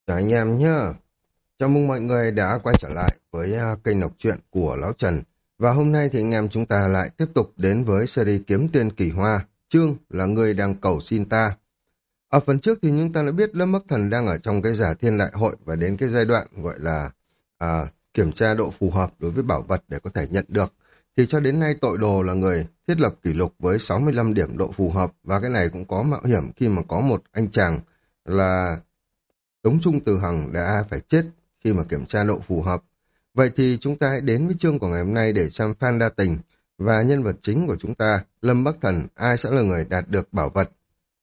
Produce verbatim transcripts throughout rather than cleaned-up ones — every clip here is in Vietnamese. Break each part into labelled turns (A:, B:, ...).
A: Chào anh em nhé. Chào mừng mọi người đã quay trở lại với à, kênh đọc truyện của Lão Trần. Và hôm nay thì anh em chúng ta lại tiếp tục đến với series Kiếm Tiên Kỳ Hoa, chương là Người đang cầu xin ta. Ở phần trước thì chúng ta đã biết Lâm Bắc Thần đang ở trong cái giả thiên đại hội và đến cái giai đoạn gọi là à, kiểm tra độ phù hợp đối với bảo vật để có thể nhận được. Thì cho đến nay tội đồ là người thiết lập kỷ lục với sáu mươi lăm điểm độ phù hợp, và cái này cũng có mạo hiểm khi mà có một anh chàng là Tống Trung Từ Hằng đã phải chết khi mà kiểm tra độ phù hợp. Vậy thì chúng ta hãy đến với chương của ngày hôm nay để xem Phan Đa Tình và nhân vật chính của chúng ta, Lâm Bắc Thần, ai sẽ là người đạt được bảo vật.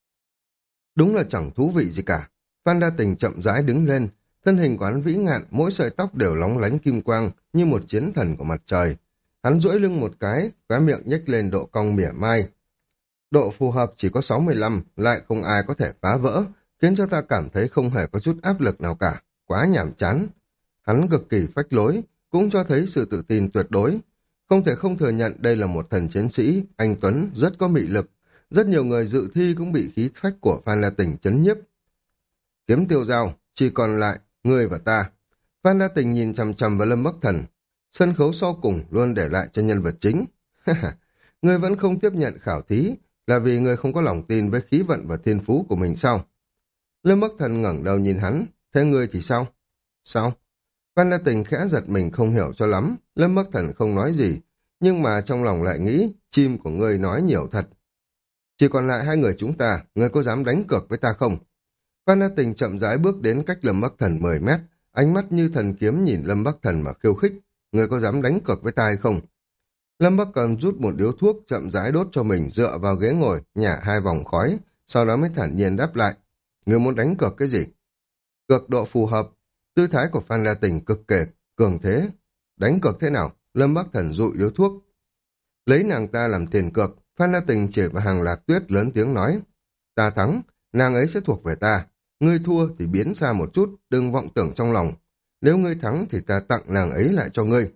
A: Đúng là chẳng thú vị gì cả. Phan Đa Tình chậm rãi đứng lên, thân hình của hắn vĩ ngạn, mỗi sợi tóc đều lóng lánh kim quang như một chiến thần của mặt trời. Hắn duỗi lưng một cái, khóe miệng nhếch lên độ cong mỉa mai. Độ phù hợp chỉ có sáu mươi lăm, lại không ai có thể phá vỡ, khiến cho ta cảm thấy không hề có chút áp lực nào cả, quá nhàm chán. Hắn cực kỳ phách lối, cũng cho thấy sự tự tin tuyệt đối. Không thể không thừa nhận đây là một thần chiến sĩ, anh Tuấn, rất có mị lực. Rất nhiều người dự thi cũng bị khí phách của Phan La Tình chấn nhiếp. Kiếm tiêu dao, chỉ còn lại, ngươi và ta. Phan La Tình nhìn chằm chằm vào Lâm Bắc Thần. Sân khấu sau cùng luôn để lại cho nhân vật chính. Ngươi vẫn không tiếp nhận khảo thí, là vì ngươi không có lòng tin với khí vận và thiên phú của mình sao? Lâm Bắc Thần ngẩng đầu nhìn hắn, thế ngươi thì sao? Sao? Phan Đa Tình khẽ giật mình không hiểu cho lắm, Lâm Bắc Thần không nói gì, nhưng mà trong lòng lại nghĩ, chim của ngươi nói nhiều thật. Chỉ còn lại hai người chúng ta, ngươi có dám đánh cược với ta không? Phan Đa Tình chậm rãi bước đến cách Lâm Bắc Thần mười mét, ánh mắt như thần kiếm nhìn Lâm Bắc Thần mà khiêu khích, ngươi có dám đánh cược với ta hay không? Lâm Bắc Thần rút một điếu thuốc chậm rãi đốt cho mình dựa vào ghế ngồi, nhả hai vòng khói, sau đó mới thản nhiên đáp lại. Ngươi muốn đánh cược cái gì? Cược độ phù hợp. Tư thái của Phan La Tình cực kể, cường thế. Đánh cược thế nào? Lâm Bắc Thần dụi điếu thuốc. Lấy nàng ta làm tiền cược, Phan La Tình chỉ vào Hàng Lạc Tuyết lớn tiếng nói. Ta thắng, nàng ấy sẽ thuộc về ta. Ngươi thua thì biến xa một chút, đừng vọng tưởng trong lòng. Nếu ngươi thắng thì ta tặng nàng ấy lại cho ngươi.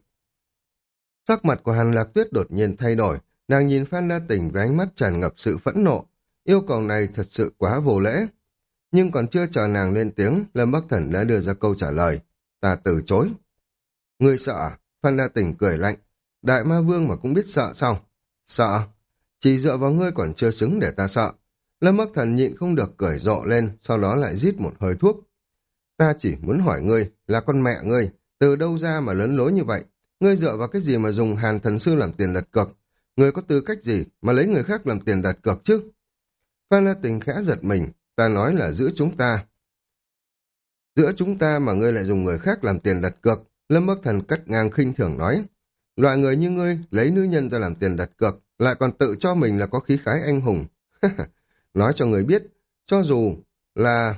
A: Sắc mặt của Hàn Lạc Tuyết đột nhiên thay đổi, nàng nhìn Phan Đa Tình với ánh mắt tràn ngập sự phẫn nộ. Yêu cầu này thật sự quá vô lễ. Nhưng còn chưa chờ nàng lên tiếng, Lâm Bắc Thần đã đưa ra câu trả lời. Ta từ chối. Ngươi sợ à? Phan Đa Tình cười lạnh. Đại ma vương mà cũng biết sợ sao? Sợ? Chỉ dựa vào ngươi còn chưa xứng để ta sợ. Lâm Bắc Thần nhịn không được cười rộ lên, sau đó lại rít một hơi thuốc. Ta chỉ muốn hỏi ngươi, là con mẹ ngươi, từ đâu ra mà lớn lối như vậy? Ngươi dựa vào cái gì mà dùng Hàn Thần Sư làm tiền đặt cược? Ngươi có tư cách gì mà lấy người khác làm tiền đặt cược chứ? Phan La Tình khẽ giật mình, ta nói là giữa chúng ta. Giữa chúng ta mà ngươi lại dùng người khác làm tiền đặt cược. Lâm Bắc Thần cắt ngang khinh thường nói. Loại người như ngươi lấy nữ nhân ra làm tiền đặt cược, lại còn tự cho mình là có khí khái anh hùng. Nói cho người biết, cho dù là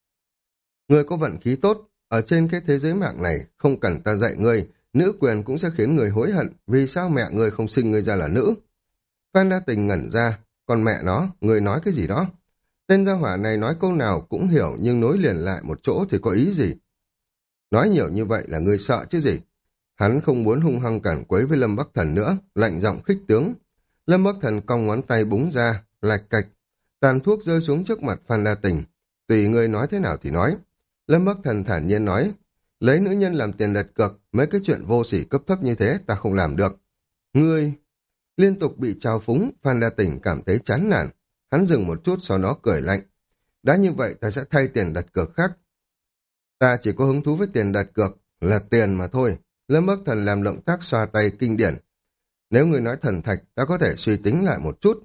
A: ngươi có vận khí tốt, ở trên cái thế giới mạng này, không cần ta dạy ngươi, nữ quyền cũng sẽ khiến người hối hận, vì sao mẹ ngươi không sinh ngươi ra là nữ. Phan Đa Tình ngẩn ra, còn mẹ nó, ngươi nói cái gì đó? Tên gia hỏa này nói câu nào cũng hiểu, nhưng nối liền lại một chỗ thì có ý gì? Nói nhiều như vậy là ngươi sợ chứ gì? Hắn không muốn hung hăng cản quấy với Lâm Bắc Thần nữa, lạnh giọng khích tướng. Lâm Bắc Thần cong ngón tay búng ra, lạch cạch, tàn thuốc rơi xuống trước mặt Phan Đa Tình. Tùy ngươi nói thế nào thì nói. Lâm Bắc Thần thản nhiên nói, lấy nữ nhân làm tiền đặt cược, mấy cái chuyện vô sỉ cấp thấp như thế ta không làm được. Ngươi... Liên tục bị trao phúng, Phan Đa Tình cảm thấy chán nản. Hắn dừng một chút sau đó cười lạnh. Đã như vậy ta sẽ thay tiền đặt cược khác. Ta chỉ có hứng thú với tiền đặt cược, là tiền mà thôi. Lâm Bắc Thần làm động tác xoa tay kinh điển. Nếu người nói thần thạch, ta có thể suy tính lại một chút.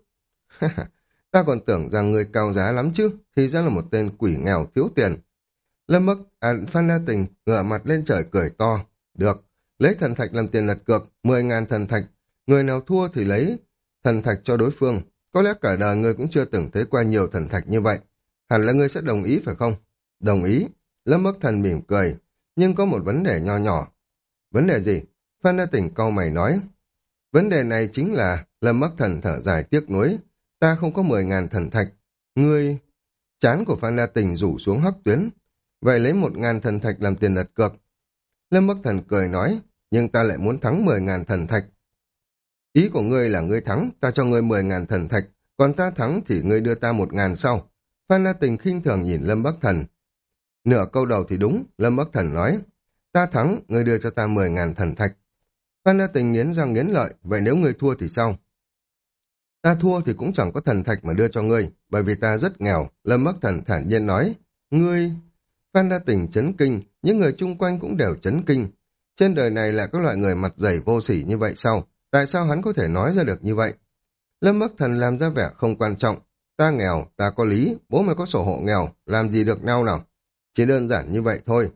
A: Ta còn tưởng rằng người cao giá lắm chứ, thì ra là một tên quỷ nghèo thiếu tiền. Lâm Bắc, à, Phan Đa Tình ngửa mặt lên trời cười to. Được, lấy thần thạch làm tiền đặt cược, mười ngàn thần thạch. Người nào thua thì lấy thần thạch cho đối phương. Có lẽ cả đời ngươi cũng chưa từng thấy qua nhiều thần thạch như vậy. Hẳn là ngươi sẽ đồng ý phải không? Đồng ý. Lâm Bắc Thần mỉm cười. Nhưng có một vấn đề nho nhỏ. Vấn đề gì? Phan Đa Tình cau mày nói. Vấn đề này chính là Lâm Bắc Thần thở dài tiếc nuối. Ta không có mười ngàn thần thạch. Ngươi... Chán của Phan Đa Tình rủ xuống hắc tuyến. Vậy lấy một ngàn thần thạch làm tiền đặt cược. Lâm Bắc Thần cười nói. Nhưng ta lại muốn thắng mười ngàn thần thạch. Ý của ngươi là ngươi thắng, ta cho ngươi mười ngàn thần thạch, còn ta thắng thì ngươi đưa ta một ngàn sau. Phan La Tình khinh thường nhìn Lâm Bắc Thần. Nửa câu đầu thì đúng, Lâm Bắc Thần nói. Ta thắng, ngươi đưa cho ta mười ngàn thần thạch. Phan Đa Tình nghiến răng nghiến lợi, vậy nếu ngươi thua thì sao? Ta thua thì cũng chẳng có thần thạch mà đưa cho ngươi, bởi vì ta rất nghèo, Lâm Bắc Thần thản nhiên nói. Ngươi... Phan Đa Tình chấn kinh, những người chung quanh cũng đều chấn kinh. Trên đời này lại có loại người mặt dày vô sỉ như vậy sao? Tại sao hắn có thể nói ra được như vậy? Lâm Bắc Thần làm ra vẻ không quan trọng. Ta nghèo, ta có lý, bố mày có sổ hộ nghèo, làm gì được nhau nào? Chỉ đơn giản như vậy thôi.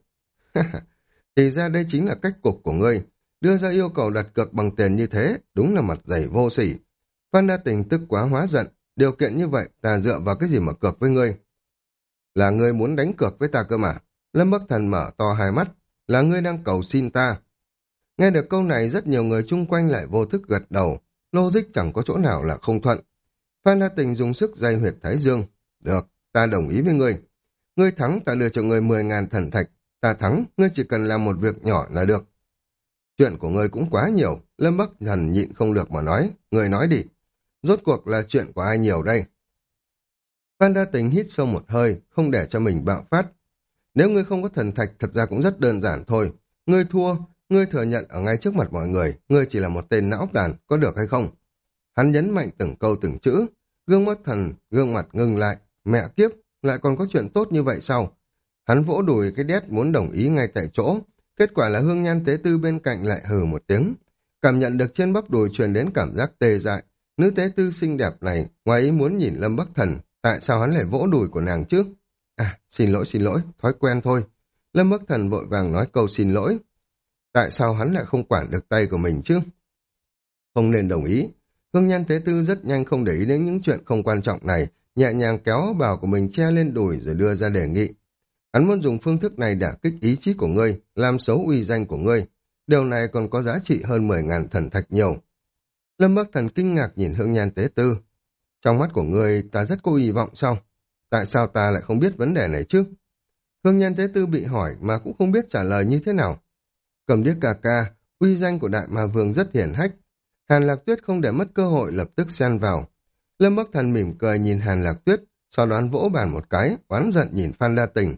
A: Thì ra đây chính là cách cục của ngươi. Đưa ra yêu cầu đặt cược bằng tiền như thế, đúng là mặt dày vô sỉ. Phan Đa Tình tức quá hóa giận. Điều kiện như vậy, ta dựa vào cái gì mà cược với ngươi? Là ngươi muốn đánh cược với ta cơ mà. Lâm Bắc Thần mở to hai mắt. Là ngươi đang cầu xin ta. Nghe được câu này, rất nhiều người chung quanh lại vô thức gật đầu. Logic chẳng có chỗ nào là không thuận. Phan Đa Tình dùng sức day huyệt thái dương. Được, ta đồng ý với ngươi. Ngươi thắng, ta đưa cho ngươi mười ngàn thần thạch. Ta thắng, ngươi chỉ cần làm một việc nhỏ là được. Chuyện của ngươi cũng quá nhiều. Lâm Bắc Thần nhịn không được mà nói. Ngươi nói đi. Rốt cuộc là chuyện của ai nhiều đây? Phan Đa Tình hít sâu một hơi, không để cho mình bạo phát. Nếu ngươi không có thần thạch, thật ra cũng rất đơn giản thôi. Ngươi thua, ngươi thừa nhận ở ngay trước mặt mọi người, ngươi chỉ là một tên não tàn, có được hay không? Hắn nhấn mạnh từng câu từng chữ, gương mắt thần, gương mặt ngưng lại. Mẹ kiếp, lại còn có chuyện tốt như vậy sao? Hắn vỗ đùi cái đét muốn đồng ý ngay tại chỗ. Kết quả là Hương Nhan Tế Tư bên cạnh lại hừ một tiếng. Cảm nhận được trên bắp đùi truyền đến cảm giác tê dại. Nữ tế tư xinh đẹp này, ngoài ý muốn nhìn Lâm Bắc Thần, tại sao hắn lại vỗ đùi của nàng chứ? À, xin lỗi xin lỗi, thói quen thôi. Lâm Bắc Thần vội vàng nói câu xin lỗi. Tại sao hắn lại không quản được tay của mình chứ? Không nên đồng ý. Hương Nhan Tế Tư rất nhanh không để ý đến những chuyện không quan trọng này, nhẹ nhàng kéo áo bào của mình che lên đùi rồi đưa ra đề nghị. Hắn muốn dùng phương thức này đả kích ý chí của ngươi, làm xấu uy danh của ngươi. Điều này còn có giá trị hơn mười ngàn thần thạch nhiều. Lâm Bắc Thần kinh ngạc nhìn Hương Nhan Tế Tư. Trong mắt của ngươi ta rất có hy vọng sao? Tại sao ta lại không biết vấn đề này chứ? Hương Nhan Tế Tư bị hỏi mà cũng không biết trả lời như thế nào. Cầm điếc ca ca, uy danh của Đại Ma Vương rất hiển hách. Hàn Lạc Tuyết không để mất cơ hội lập tức xen vào. Lâm Bắc Thần mỉm cười nhìn Hàn Lạc Tuyết, sau đó vỗ bàn một cái, oán giận nhìn Phan Đa Tình.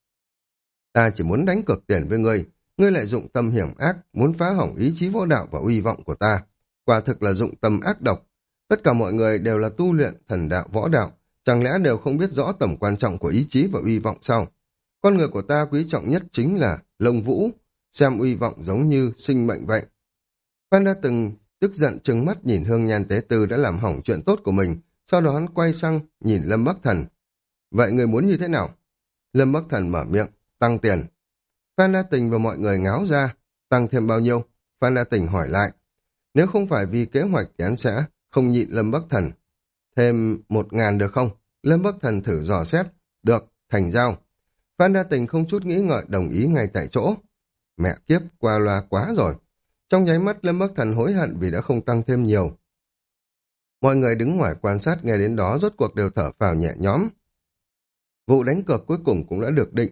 A: Ta chỉ muốn đánh cược tiền với ngươi, ngươi lại dụng tâm hiểm ác, muốn phá hỏng ý chí võ đạo và uy vọng của ta. Quả thực là dụng tâm ác độc. Tất cả mọi người đều là tu luyện thần đạo võ đạo, chẳng lẽ đều không biết rõ tầm quan trọng của ý chí và uy vọng sao? Con người của ta quý trọng nhất chính là lông vũ, xem uy vọng giống như sinh mệnh vậy. Phan đã từng tức giận trừng mắt nhìn Hương Nhan Tế Tư đã làm hỏng chuyện tốt của mình, sau đó hắn quay sang nhìn Lâm Bắc Thần. Vậy người muốn như thế nào? Lâm Bắc Thần mở miệng, tăng tiền. Phan Đa Tình và mọi người ngáo ra, tăng thêm bao nhiêu? Phan Đa Tình hỏi lại. Nếu không phải vì kế hoạch thì hắn sẽ không nhịn Lâm Bắc Thần. Thêm một ngàn được không? Lâm Bắc Thần thử dò xét. Được, thành giao. Phan Đa Tình không chút nghĩ ngợi đồng ý ngay tại chỗ. Mẹ kiếp, qua loa quá rồi. Trong nháy mắt Lâm Bắc Thần hối hận vì đã không tăng thêm nhiều. Mọi người đứng ngoài quan sát nghe đến đó rốt cuộc đều thở phào nhẹ nhõm. Vụ đánh cược cuối cùng cũng đã được định.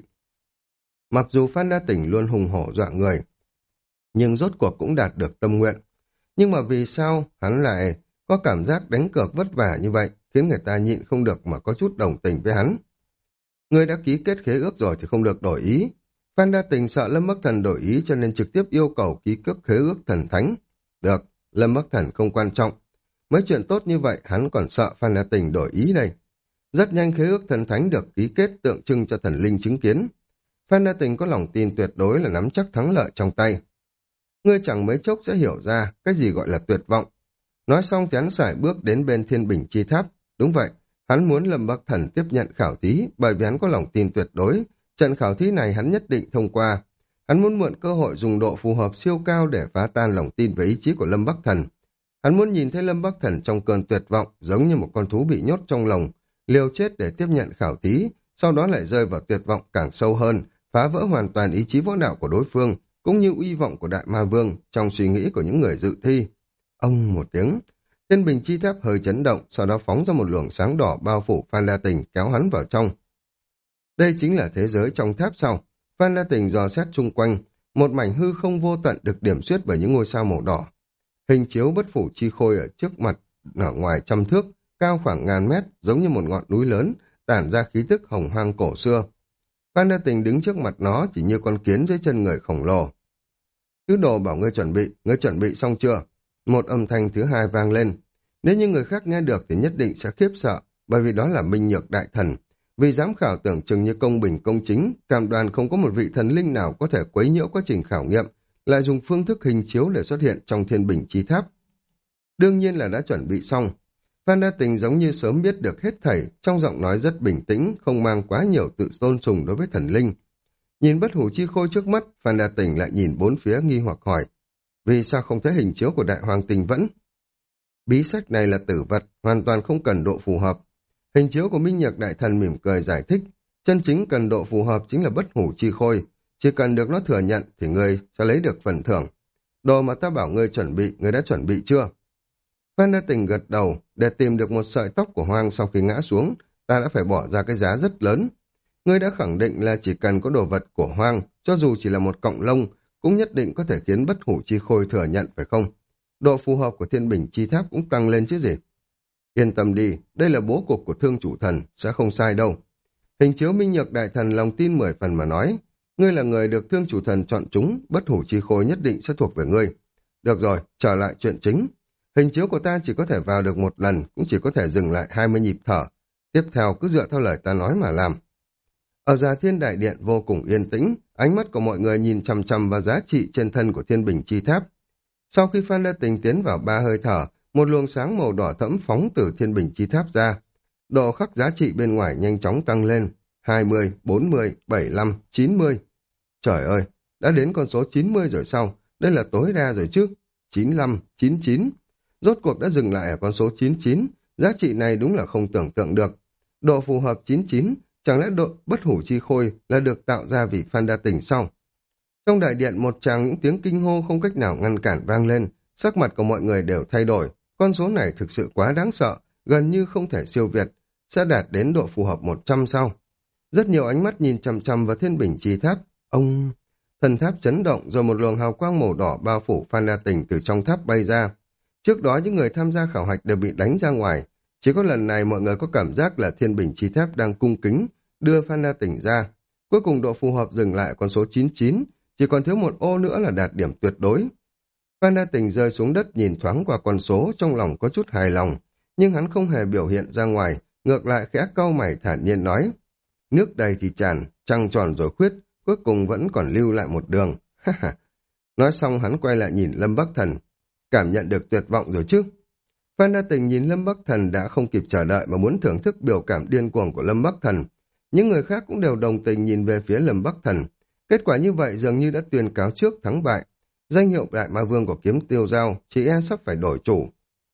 A: Mặc dù Phan Đa Tình luôn hùng hổ dọa người, nhưng rốt cuộc cũng đạt được tâm nguyện. Nhưng mà vì sao hắn lại có cảm giác đánh cược vất vả như vậy, khiến người ta nhịn không được mà có chút đồng tình với hắn. Người đã ký kết khế ước rồi thì không được đổi ý. Phan Đa Tình sợ Lâm Bắc Thần đổi ý cho nên trực tiếp yêu cầu ký kết khế ước thần thánh. Được, Lâm Bắc Thần không quan trọng. Mấy chuyện tốt như vậy hắn còn sợ Phan Đa Tình đổi ý đây. Rất nhanh khế ước thần thánh được ký kết tượng trưng cho thần linh chứng kiến. Phan Đa Tình có lòng tin tuyệt đối là nắm chắc thắng lợi trong tay. Ngươi chẳng mấy chốc sẽ hiểu ra cái gì gọi là tuyệt vọng. Nói xong thì hắn sải bước đến bên Thiên Bình Chi Tháp. Đúng vậy, hắn muốn Lâm Bắc Thần tiếp nhận khảo thí bởi vì hắn có lòng tin tuyệt đối. Trận khảo thí này hắn nhất định thông qua. Hắn muốn mượn cơ hội dùng độ phù hợp siêu cao để phá tan lòng tin và ý chí của Lâm Bắc Thần. Hắn muốn nhìn thấy Lâm Bắc Thần trong cơn tuyệt vọng giống như một con thú bị nhốt trong lồng, liều chết để tiếp nhận khảo thí, sau đó lại rơi vào tuyệt vọng càng sâu hơn, phá vỡ hoàn toàn ý chí võ đạo của đối phương, cũng như uy vọng của Đại Ma Vương trong suy nghĩ của những người dự thi. Ông một tiếng, Thiên Bình Chi Tháp hơi chấn động, sau đó phóng ra một luồng sáng đỏ bao phủ Phan Đa Tình kéo hắn vào trong. Đây chính là thế giới trong tháp sau. Phan Đa Tình dò xét chung quanh, một mảnh hư không vô tận được điểm xuyết bởi những ngôi sao màu đỏ. Hình chiếu bất phủ chi khôi ở trước mặt, ở ngoài trăm thước, cao khoảng ngàn mét, giống như một ngọn núi lớn, tản ra khí tức hồng hoang cổ xưa. Phan Đa Tình đứng trước mặt nó chỉ như con kiến dưới chân người khổng lồ. Thứ đồ bảo ngươi chuẩn bị, ngươi chuẩn bị xong chưa? Một âm thanh thứ hai vang lên. Nếu như người khác nghe được thì nhất định sẽ khiếp sợ, bởi vì đó là Minh Nhược Đại Thần. Vì giám khảo tưởng chừng như công bình công chính, cam đoan không có một vị thần linh nào có thể quấy nhiễu quá trình khảo nghiệm, lại dùng phương thức hình chiếu để xuất hiện trong Thiên Bình Chi Tháp. Đương nhiên là đã chuẩn bị xong. Phan Đa Tình giống như sớm biết được hết thảy, trong giọng nói rất bình tĩnh, không mang quá nhiều tự tôn sùng đối với thần linh. Nhìn bất hủ chi khôi trước mắt, Phan Đa Tình lại nhìn bốn phía nghi hoặc hỏi, vì sao không thấy hình chiếu của Đại Hoàng Tình Vẫn? Bí sách này là tử vật, hoàn toàn không cần độ phù hợp. Hình chiếu của Minh Nhược Đại Thần mỉm cười giải thích, chân chính cần độ phù hợp chính là bất hủ chi khôi, chỉ cần được nó thừa nhận thì ngươi sẽ lấy được phần thưởng. Đồ mà ta bảo ngươi chuẩn bị, ngươi đã chuẩn bị chưa? Phan Đa Tình gật đầu, để tìm được một sợi tóc của Hoang sau khi ngã xuống, ta đã phải bỏ ra cái giá rất lớn. Ngươi đã khẳng định là chỉ cần có đồ vật của Hoang, cho dù chỉ là một cọng lông, cũng nhất định có thể khiến bất hủ chi khôi thừa nhận phải không? Độ phù hợp của Thiên Bình Chi Tháp cũng tăng lên chứ gì? Yên tâm đi, đây là bố cục của Thương Chủ Thần, sẽ không sai đâu. Hình chiếu Minh Nhược Đại Thần lòng tin mười phần mà nói, ngươi là người được Thương Chủ Thần chọn chúng, bất hủ chi khôi nhất định sẽ thuộc về ngươi. Được rồi, trở lại chuyện chính. Hình chiếu của ta chỉ có thể vào được một lần, cũng chỉ có thể dừng lại hai mươi nhịp thở. Tiếp theo cứ dựa theo lời ta nói mà làm. Ở Già Thiên Đại Điện vô cùng yên tĩnh, ánh mắt của mọi người nhìn chằm chằm vào giá trị trên thân của Thiên Bình Chi Tháp. Sau khi Phan Đa Tình tiến vào ba hơi thở, một luồng sáng màu đỏ thẫm phóng từ Thiên Bình Chi Tháp ra. Độ khắc giá trị bên ngoài nhanh chóng tăng lên, hai mươi, bốn mươi, bảy mươi lăm, chín mươi. Trời ơi, đã đến con số chín mươi rồi sao? Đây là tối đa rồi chứ. chín mươi lăm, chín mươi chín. Rốt cuộc đã dừng lại ở con số chín mươi chín, giá trị này đúng là không tưởng tượng được. Độ phù hợp chín mươi chín, chẳng lẽ độ bất hủ chi khôi là được tạo ra vì Phan Đa Tình sao? Trong đại điện một tràng những tiếng kinh hô không cách nào ngăn cản vang lên, sắc mặt của mọi người đều thay đổi, con số này thực sự quá đáng sợ, gần như không thể siêu việt, sẽ đạt đến độ phù hợp một trăm sao? Rất nhiều ánh mắt nhìn chằm chằm vào Thiên Bình Chi Tháp, ông... Thần tháp chấn động rồi một luồng hào quang màu đỏ bao phủ Phan Đa Tình từ trong tháp bay ra. Trước đó những người tham gia khảo hạch đều bị đánh ra ngoài, chỉ có lần này mọi người có cảm giác là Thiên Bình Chi Tháp đang cung kính đưa Phan Đa Tình ra. Cuối cùng độ phù hợp dừng lại con số chín mươi chín, chỉ còn thiếu một ô nữa là đạt điểm tuyệt đối. Phan Đa Tình rơi xuống đất nhìn thoáng qua con số, trong lòng có chút hài lòng, nhưng hắn không hề biểu hiện ra ngoài, ngược lại khẽ cau mày thản nhiên nói, nước đầy thì tràn, trăng tròn rồi khuyết, cuối cùng vẫn còn lưu lại một đường. Nói xong hắn quay lại nhìn Lâm Bắc Thần, cảm nhận được tuyệt vọng rồi chứ. Phan Đa Tình nhìn Lâm Bắc Thần đã không kịp chờ đợi mà muốn thưởng thức biểu cảm điên cuồng của Lâm Bắc Thần. Những người khác cũng đều đồng tình nhìn về phía Lâm Bắc Thần. Kết quả như vậy dường như đã tuyên cáo trước thắng bại. Danh hiệu Đại Ma Vương của Kiếm Tiêu Giao chỉ e sắp phải đổi chủ.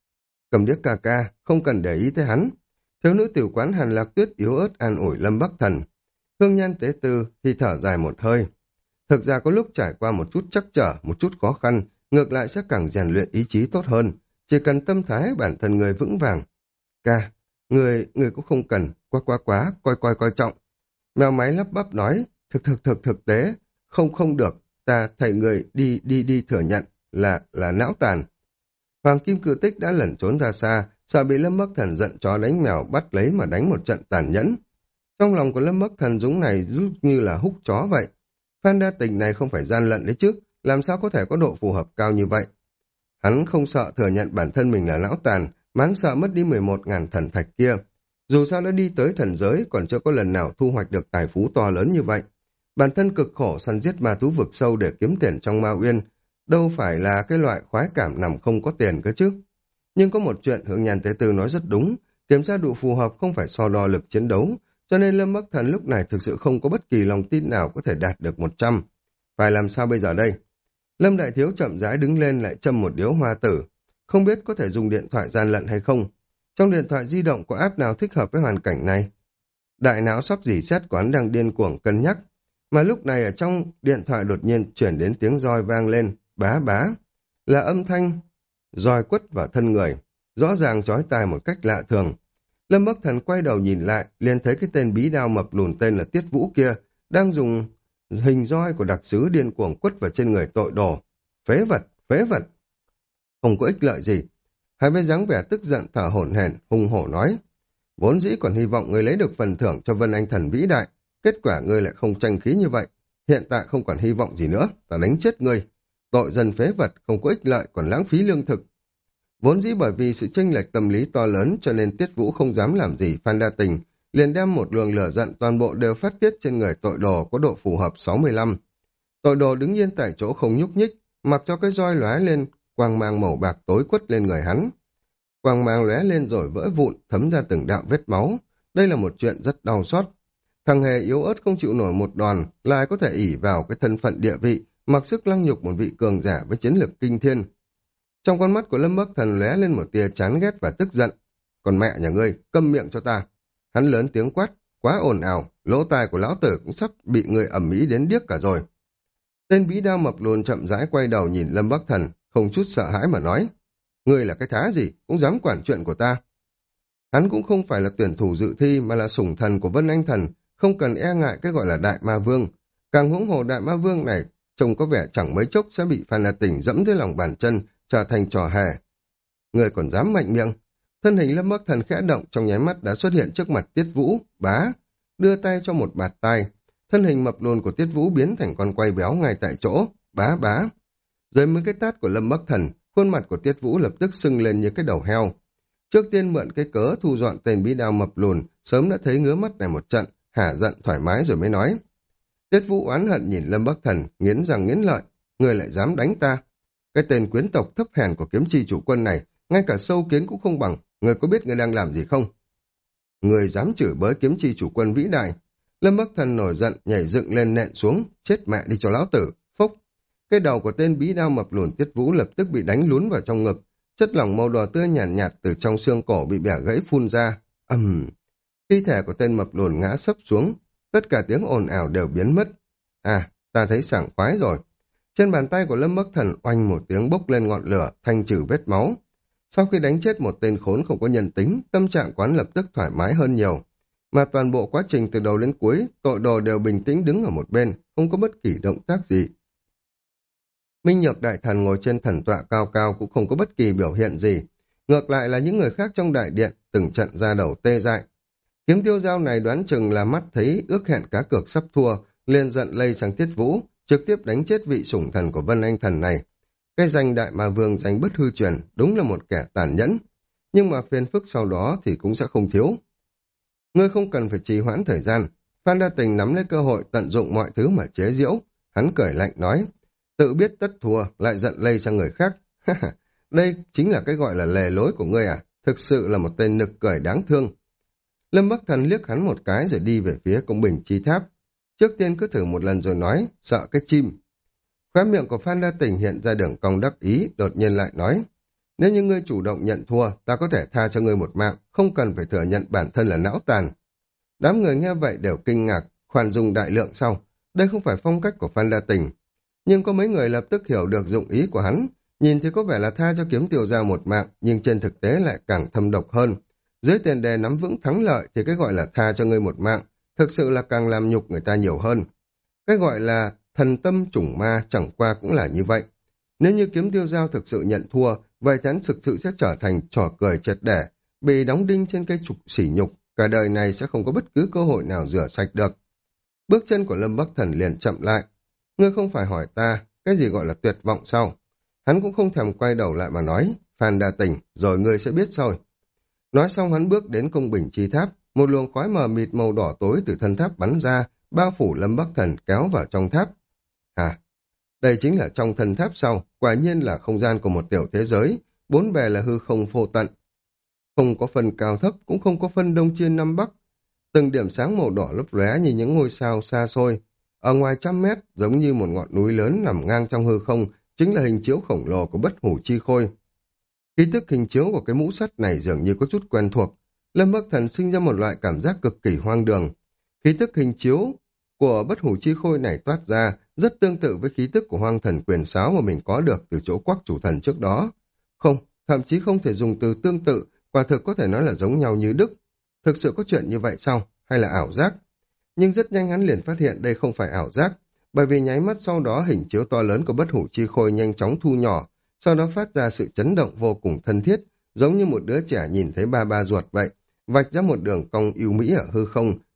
A: Cầm điếc ca ca, không cần để ý tới hắn. Thiếu nữ tiểu quán Hàn Lạc Tuyết yếu ớt an ủi Lâm Bắc Thần. Hương Nhan Tế Tư thì thở dài một hơi. Thực ra có lúc trải qua một chút trắc trở, một chút khó khăn, ngược lại sẽ càng rèn luyện ý chí tốt hơn. Chỉ cần tâm thái bản thân người vững vàng. Ca, người, người cũng không cần, quá quá quá, coi coi coi trọng. Mèo máy lắp bắp nói, thực thực thực thực tế, không không được, ta thầy người đi đi đi thừa nhận là là não tàn. Hoàng Kim Cự Tích đã lẩn trốn ra xa, sợ bị Lâm Bắc Thần giận chó đánh mèo bắt lấy mà đánh một trận tàn nhẫn. Trong lòng của Lâm Bắc Thần dũng này rút như là húc chó vậy. Phan Đa Tình này không phải gian lận đấy chứ, làm sao có thể có độ phù hợp cao như vậy. Hắn không sợ thừa nhận bản thân mình là lão tàn, mà hắn sợ mất đi mười một ngàn thần thạch kia. Dù sao đã đi tới thần giới, còn chưa có lần nào thu hoạch được tài phú to lớn như vậy. Bản thân cực khổ săn giết ma thú vực sâu để kiếm tiền trong Ma Uyên, đâu phải là cái loại khoái cảm nằm không có tiền cơ chứ. Nhưng có một chuyện Hương Nhan Tế Tư nói rất đúng, kiểm tra độ phù hợp không phải so đo lực chiến đấu, cho nên Lâm Bắc Thần lúc này thực sự không có bất kỳ lòng tin nào có thể đạt được một trăm. Phải làm sao bây giờ đây? Lâm Đại Thiếu chậm rãi đứng lên lại châm một điếu hoa tử. Không biết có thể dùng điện thoại gian lận hay không? Trong điện thoại di động có app nào thích hợp với hoàn cảnh này? Đại não sắp dỉ xét quán đang điên cuồng cân nhắc. Mà lúc này ở trong điện thoại đột nhiên chuyển đến tiếng roi vang lên, bá bá. Là âm thanh roi quất vào thân người, rõ ràng chói tai một cách lạ thường. Lâm Bắc Thần quay đầu nhìn lại, liền thấy cái tên bí đao mập lùn tên là Tiết Vũ kia, đang dùng hình roi của đặc sứ điên cuồng quất vào trên người tội đồ. Phế vật, phế vật. Không có ích lợi gì. Hai bên dáng vẻ tức giận thở hổn hển, hùng hổ nói. Vốn dĩ còn hy vọng người lấy được phần thưởng cho Vân Anh Thần vĩ đại, Kết quả ngươi lại không tranh khí như vậy. Hiện tại không còn hy vọng gì nữa, ta đánh chết ngươi. Tội dân phế vật, không có ích lợi, còn lãng phí lương thực. Vốn dĩ bởi vì sự chênh lệch tâm lý to lớn cho nên Tiết Vũ không dám làm gì Phan Đa Tình, liền đem một luồng lửa giận toàn bộ đều phát tiết trên người tội đồ có độ phù hợp sáu mươi lăm. Tội đồ đứng yên tại chỗ không nhúc nhích, mặc cho cái roi lóe lên, quang mang màu bạc tối quất lên người hắn. Quang mang lóe lên rồi vỡ vụn, thấm ra từng đạo vết máu. Đây là một chuyện rất đau xót. Thằng hề yếu ớt không chịu nổi một đòn, lại có thể ỷ vào cái thân phận địa vị, mặc sức lăng nhục một vị cường giả với chiến lược kinh thiên. Trong con mắt của Lâm Bắc Thần lóe lên một tia chán ghét và tức giận. Còn mẹ nhà ngươi, câm miệng cho ta. Hắn lớn tiếng quát, quá ồn ào, lỗ tai của lão tử cũng sắp bị người ầm ĩ đến điếc cả rồi. Tên bí đao mập lùn chậm rãi quay đầu nhìn Lâm Bắc Thần, không chút sợ hãi mà nói. Ngươi là cái thá gì, cũng dám quản chuyện của ta. Hắn cũng không phải là tuyển thủ dự thi mà là sủng thần của Vân Anh Thần, không cần e ngại cái gọi là Đại Ma Vương. Càng huống hồ Đại Ma Vương này, trông có vẻ chẳng mấy chốc sẽ bị Phan La Tỉnh dẫm dưới lòng bàn chân, trở thành trò hề. Người còn dám mạnh miệng. Thân hình Lâm Bắc Thần khẽ động trong nháy mắt đã xuất hiện trước mặt Tiết Vũ, bá, đưa tay cho một bạt tay. Thân hình mập lùn của Tiết Vũ biến thành con quay béo ngay tại chỗ, bá bá. Dưới mấy cái tát của Lâm Bắc Thần, khuôn mặt của Tiết Vũ lập tức sưng lên như cái đầu heo. Trước tiên mượn cái cớ thu dọn tên bí đao mập lùn, sớm đã thấy ngứa mắt này một trận, hả giận thoải mái rồi mới nói. Tiết Vũ oán hận nhìn Lâm Bắc Thần, nghiến răng nghiến lợi, người lại dám đánh ta. Cái tên quyến tộc thấp hèn của kiếm chi chủ quân này, ngay cả sâu kiến cũng không bằng, người có biết người đang làm gì không? Người dám chửi bới kiếm chi chủ quân vĩ đại. Lâm Bắc Thần nổi giận, nhảy dựng lên nện xuống, chết mẹ đi cho lão tử, phốc. Cái đầu của tên bí đao mập lùn Tiết Vũ lập tức bị đánh lún vào trong ngực, chất lỏng màu đỏ tươi nhàn nhạt, nhạt từ trong xương cổ bị bẻ gãy phun ra. ầm, um. Thi thể của tên mập lùn ngã sấp xuống, tất cả tiếng ồn ào đều biến mất. À, ta thấy sảng khoái rồi. Trên bàn tay của Lâm Bắc Thần oanh một tiếng bốc lên ngọn lửa, thanh trừ vết máu. Sau khi đánh chết một tên khốn không có nhân tính, tâm trạng quán lập tức thoải mái hơn nhiều. Mà toàn bộ quá trình từ đầu đến cuối, tội đồ đều bình tĩnh đứng ở một bên, không có bất kỳ động tác gì. Minh Nhược Đại Thần ngồi trên thần tọa cao cao cũng không có bất kỳ biểu hiện gì. Ngược lại là những người khác trong đại điện từng trận ra đầu tê dại. Kiếm tiêu dao này đoán chừng là mắt thấy ước hẹn cá cược sắp thua, liền giận lây sang Tiết Vũ, trực tiếp đánh chết vị sủng thần của Vân Anh Thần này. Cái danh Đại Ma Vương danh bất hư truyền đúng là một kẻ tàn nhẫn, nhưng mà phiền phức sau đó thì cũng sẽ không thiếu. Ngươi không cần phải trì hoãn thời gian. Phan Đa Tình nắm lấy cơ hội tận dụng mọi thứ mà chế giễu. Hắn cười lạnh nói, tự biết tất thua lại giận lây sang người khác. Đây chính là cái gọi là lề lối của ngươi à? Thực sự là một tên nực cười đáng thương. Lâm Bắc Thần liếc hắn một cái rồi đi về phía công bình chi tháp. Trước tiên cứ thử một lần rồi nói, sợ cái chim. Khóe miệng của Phan Đa Tình hiện ra đường cong đắc ý, đột nhiên lại nói, nếu như ngươi chủ động nhận thua, ta có thể tha cho ngươi một mạng, không cần phải thừa nhận bản thân là não tàn. Đám người nghe vậy đều kinh ngạc, khoan dung đại lượng sau. Đây không phải phong cách của Phan Đa Tình. Nhưng có mấy người lập tức hiểu được dụng ý của hắn, nhìn thì có vẻ là tha cho kiếm tiêu ra một mạng, nhưng trên thực tế lại càng thâm độc hơn. Dưới tiền đề nắm vững thắng lợi thì cái gọi là tha cho ngươi một mạng, thực sự là càng làm nhục người ta nhiều hơn. Cái gọi là thần tâm chủng ma chẳng qua cũng là như vậy. Nếu như kiếm tiêu giao thực sự nhận thua, vậy hắn thực sự sẽ trở thành trò cười triệt để, bị đóng đinh trên cây trục sỉ nhục, cả đời này sẽ không có bất cứ cơ hội nào rửa sạch được. Bước chân của Lâm Bắc Thần liền chậm lại. Ngươi không phải hỏi ta, cái gì gọi là tuyệt vọng sao? Hắn cũng không thèm quay đầu lại mà nói, Phan Đa Tình, rồi ngươi sẽ biết rồi. Nói xong hắn bước đến công bình chi tháp, một luồng khói mờ mịt màu đỏ tối từ thân tháp bắn ra, bao phủ Lâm Bắc Thần kéo vào trong tháp. À, đây chính là trong thân tháp sau, quả nhiên là không gian của một tiểu thế giới, bốn bề là hư không vô tận. Không có phần cao thấp, cũng không có phân đông chia nam bắc. Từng điểm sáng màu đỏ lấp lóe như những ngôi sao xa xôi. Ở ngoài trăm mét, giống như một ngọn núi lớn nằm ngang trong hư không, chính là hình chiếu khổng lồ của bất hủ chi khôi. Khí tức hình chiếu của cái mũ sắt này dường như có chút quen thuộc. Lâm Bắc Thần sinh ra một loại cảm giác cực kỳ hoang đường. Khí tức hình chiếu của bất hủ chi khôi này toát ra rất tương tự với khí tức của hoang thần quyền sáo mà mình có được từ chỗ quắc chủ thần trước đó. Không, thậm chí không thể dùng từ tương tự, quả thực có thể nói là giống nhau như đúc. Thực sự có chuyện như vậy sao? Hay là ảo giác? Nhưng rất nhanh hắn liền phát hiện đây không phải ảo giác, bởi vì nháy mắt sau đó hình chiếu to lớn của bất hủ chi khôi nhanh chóng thu nhỏ, sau đó phát ra sự chấn động vô cùng thân thiết, giống như một đứa trẻ nhìn thấy ba ba ruột vậy, vạch ra một đường cong yêu mỹ ở hư không,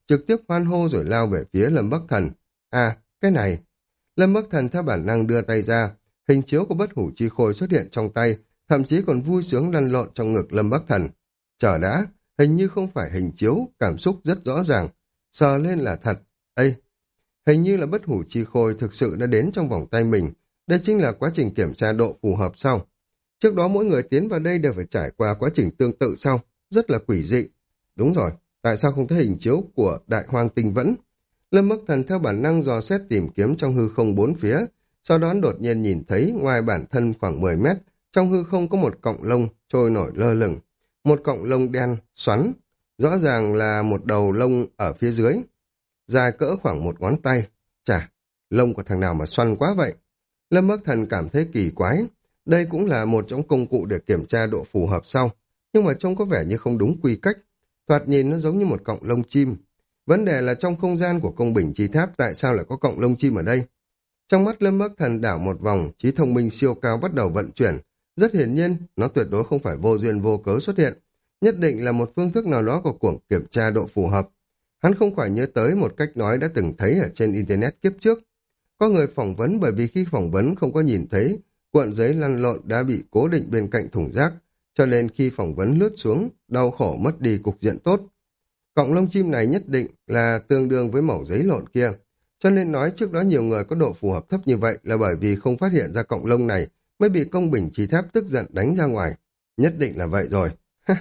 A: trực tiếp hoan hô rồi lao về phía Lâm Bắc Thần. À, cái này... Lâm Bắc Thần theo bản năng đưa tay ra, hình chiếu của bất hủ chi khôi xuất hiện trong tay, thậm chí còn vui sướng lăn lộn trong ngực Lâm Bắc Thần. Chờ đã, hình như không phải hình chiếu, cảm xúc rất rõ ràng. Sờ lên là thật. Ây, hình như là bất hủ chi khôi thực sự đã đến trong vòng tay mình. Đây chính là quá trình kiểm tra độ phù hợp sau. Trước đó mỗi người tiến vào đây đều phải trải qua quá trình tương tự sau, rất là quỷ dị. Đúng rồi, tại sao không thấy hình chiếu của Đại Hoang Tinh Vẫn? Lâm Bắc Thần theo bản năng dò xét tìm kiếm trong hư không bốn phía, sau đó đột nhiên nhìn thấy ngoài bản thân khoảng mười mét, trong hư không có một cọng lông trôi nổi lơ lửng. Một cọng lông đen, xoắn, rõ ràng là một đầu lông ở phía dưới, dài cỡ khoảng một ngón tay. Chà, lông của thằng nào mà xoăn quá vậy? Lâm Bắc Thần cảm thấy kỳ quái. Đây cũng là một trong công cụ để kiểm tra độ phù hợp sau, nhưng mà trông có vẻ như không đúng quy cách. Thoạt nhìn nó giống như một cọng lông chim. Vấn đề là trong không gian của công bình chi tháp tại sao lại có cọng lông chim ở đây? Trong mắt Lâm Bắc Thần đảo một vòng, trí thông minh siêu cao bắt đầu vận chuyển. Rất hiển nhiên, nó tuyệt đối không phải vô duyên vô cớ xuất hiện. Nhất định là một phương thức nào đó của cuộc kiểm tra độ phù hợp. Hắn không khỏi nhớ tới một cách nói đã từng thấy ở trên Internet kiếp trước. Có người phỏng vấn bởi vì khi phỏng vấn không có nhìn thấy cuộn giấy lăn lộn đã bị cố định bên cạnh thùng rác, cho nên khi phỏng vấn lướt xuống, đau khổ mất đi cục diện tốt. Cọng lông chim này nhất định là tương đương với mẩu giấy lộn kia, cho nên nói trước đó nhiều người có độ phù hợp thấp như vậy là bởi vì không phát hiện ra cọng lông này mới bị công bình chi tháp tức giận đánh ra ngoài. Nhất định là vậy rồi.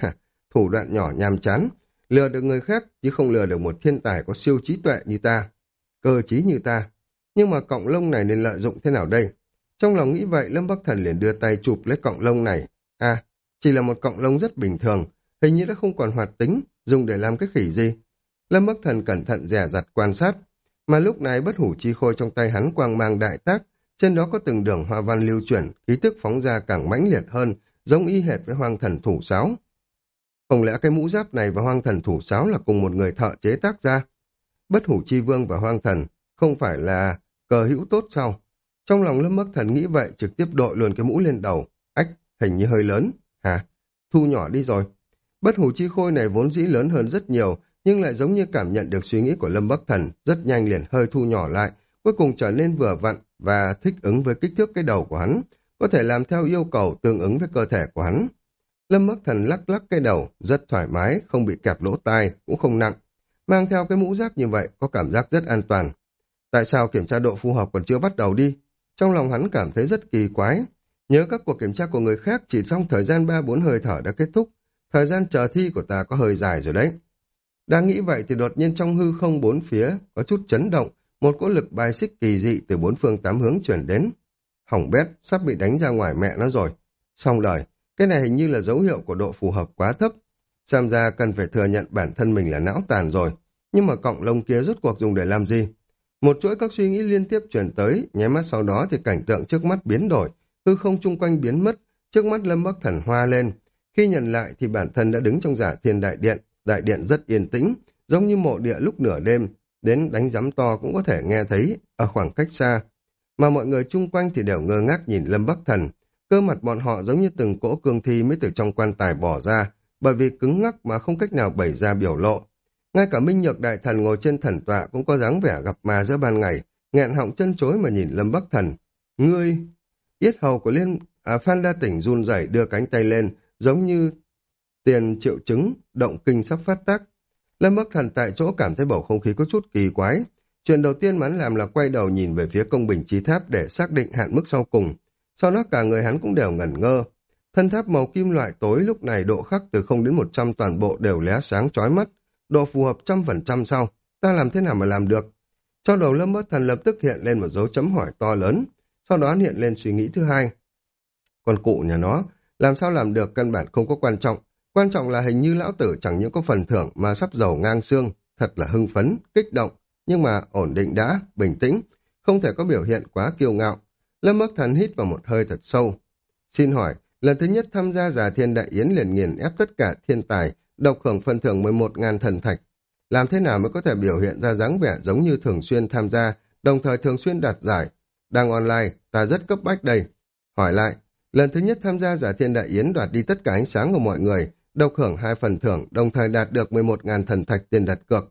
A: Thủ đoạn nhỏ nhàm chán, lừa được người khác chứ không lừa được một thiên tài có siêu trí tuệ như ta, cơ trí như ta. Nhưng mà cọng lông này nên lợi dụng thế nào đây? Trong lòng nghĩ vậy, Lâm Bắc Thần liền đưa tay chụp lấy cọng lông này. À, chỉ là một cọng lông rất bình thường, hình như đã không còn hoạt tính, dùng để làm cái khỉ gì. Lâm Bắc Thần cẩn thận dè dặt quan sát, mà lúc này bất hủ chi khôi trong tay hắn quang mang đại tác, trên đó có từng đường hoa văn lưu chuyển, khí tức phóng ra càng mãnh liệt hơn, giống y hệt với hoang thần thủ sáo. Không lẽ cái mũ giáp này và hoang thần thủ sáo là cùng một người thợ chế tác ra? Bất hủ chi vương và hoang thần không phải là cờ hữu tốt sao? Trong lòng Lâm Bắc Thần nghĩ vậy, trực tiếp đội luôn cái mũ lên đầu. Ách, hình như hơi lớn. Hả? Thu nhỏ đi rồi. Bất hủ chi khôi này vốn dĩ lớn hơn rất nhiều, nhưng lại giống như cảm nhận được suy nghĩ của Lâm Bắc Thần, rất nhanh liền hơi thu nhỏ lại, cuối cùng trở nên vừa vặn và thích ứng với kích thước cái đầu của hắn, có thể làm theo yêu cầu tương ứng với cơ thể của hắn. Lâm Bắc Thần lắc lắc cái đầu, rất thoải mái, không bị kẹp lỗ tai, cũng không nặng. Mang theo cái mũ giáp như vậy, có cảm giác rất an toàn. Tại sao kiểm tra độ phù hợp còn chưa bắt đầu đi? Trong lòng hắn cảm thấy rất kỳ quái. Nhớ các cuộc kiểm tra của người khác chỉ trong thời gian ba bốn hơi thở đã kết thúc. Thời gian chờ thi của ta có hơi dài rồi đấy. Đang nghĩ vậy thì đột nhiên trong hư không bốn phía có chút chấn động, một cỗ lực bài xích kỳ dị từ bốn phương tám hướng chuyển đến. Hỏng bét, sắp bị đánh ra ngoài mẹ nó rồi. Xong đời, cái này hình như là dấu hiệu của độ phù hợp quá thấp. Xem ra cần phải thừa nhận bản thân mình là não tàn rồi. Nhưng mà cọng lông kia rốt cuộc dùng để làm gì? Một chuỗi các suy nghĩ liên tiếp chuyển tới, nháy mắt sau đó thì cảnh tượng trước mắt biến đổi, hư không chung quanh biến mất, trước mắt Lâm Bắc Thần hoa lên. Khi nhận lại thì bản thân đã đứng trong Giả Thiên Đại Điện, đại điện rất yên tĩnh, giống như mộ địa lúc nửa đêm, đến đánh giám to cũng có thể nghe thấy ở khoảng cách xa. Mà mọi người chung quanh thì đều ngơ ngác nhìn Lâm Bắc Thần, cơ mặt bọn họ giống như từng cỗ cương thi mới từ trong quan tài bỏ ra, bởi vì cứng ngắc mà không cách nào bày ra biểu lộ. Ngay cả Minh Nhược Đại Thần ngồi trên thần tọa cũng có dáng vẻ gặp ma giữa ban ngày, nghẹn họng chân chối mà nhìn Lâm Bắc Thần. Ngươi! Yết hầu của Liên à, Phan Đa Tỉnh run rẩy đưa cánh tay lên, giống như tiền triệu chứng, động kinh sắp phát tác. Lâm Bắc Thần tại chỗ cảm thấy bầu không khí có chút kỳ quái. Chuyện đầu tiên mà hắn làm là quay đầu nhìn về phía công bình chi tháp để xác định hạn mức sau cùng. Sau đó cả người hắn cũng đều ngẩn ngơ. Thân tháp màu kim loại tối lúc này độ khắc từ không đến một trăm toàn bộ đều lóe sáng chói mắt. Độ phù hợp trăm phần trăm sao? Ta làm thế nào mà làm được? Trong đầu Lâm Bắc Thần lập tức hiện lên một dấu chấm hỏi to lớn. Sau đó hiện lên suy nghĩ thứ hai. Con cụ nhà nó, làm sao làm được căn bản không có quan trọng. Quan trọng là hình như lão tử chẳng những có phần thưởng mà sắp giàu ngang xương. Thật là hưng phấn, kích động. Nhưng mà ổn định đã, bình tĩnh. Không thể có biểu hiện quá kiêu ngạo. Lâm Bắc Thần hít vào một hơi thật sâu. Xin hỏi, lần thứ nhất tham gia Giả Thiên Đại Yến liền nghiền ép tất cả thiên tài, độc hưởng phần thưởng mười một nghìn thần thạch. Làm thế nào mới có thể biểu hiện ra dáng vẻ giống như thường xuyên tham gia, đồng thời thường xuyên đạt giải? Đang online, ta rất cấp bách đây. Hỏi lại, lần thứ nhất tham gia Giả Thiên Đại Yến đoạt đi tất cả ánh sáng của mọi người, độc hưởng hai phần thưởng, đồng thời đạt được mười một nghìn thần thạch tiền đặt cược.